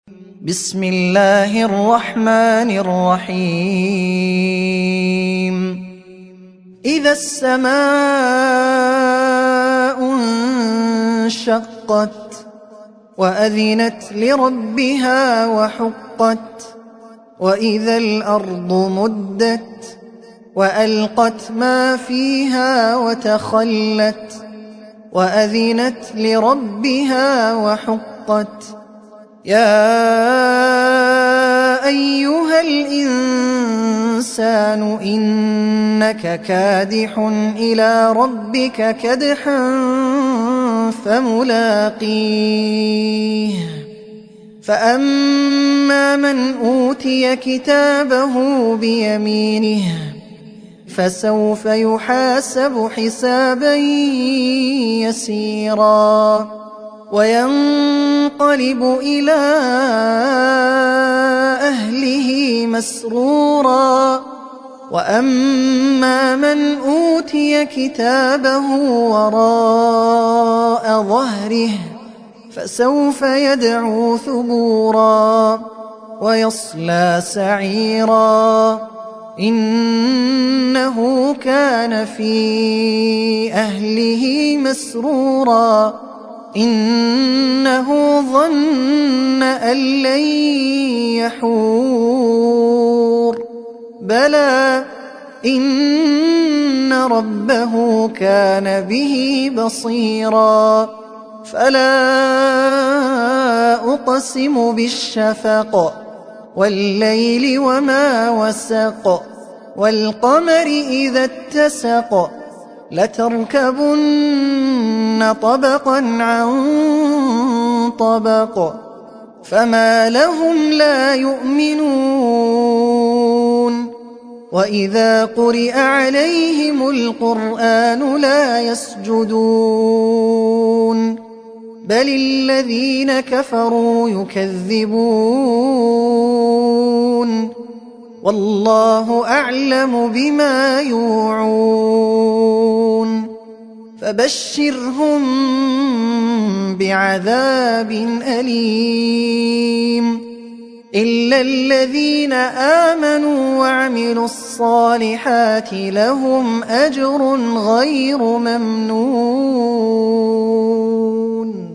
بسم الله الرحمن الرحيم إذا السماء انشقت وأذنت لربها وحقت وإذا الأرض مدت وألقت ما فيها وتخلت وأذنت لربها وحقت يا أيها الإنسان إنك كادح إلى ربك كدحا فملاقيه فأما من أوتي كتابه بيمينه فسوف يحاسب حسابا يسيرا وينقلب إلى أهله مسرورا وأما من أوتي كتابه وراء ظهره فسوف يدعو ثبورا ويصلى سعيرا إنه كان في أهله مسرورا إنه ظن أن لن يحور بلى إن ربه كان به بصيرا فلا أقسم بالشفق والليل وما وسق والقمر إذا اتسق لتركبن طبقا عن طبق فما لهم لا يؤمنون وإذا قرئ عليهم القرآن لا يسجدون بل الذين كفروا يكذبون والله أعلم بما يوعون فبشرهم بعذاب أليم إلا الذين آمنوا وعملوا الصالحات لهم أجر غير ممنون.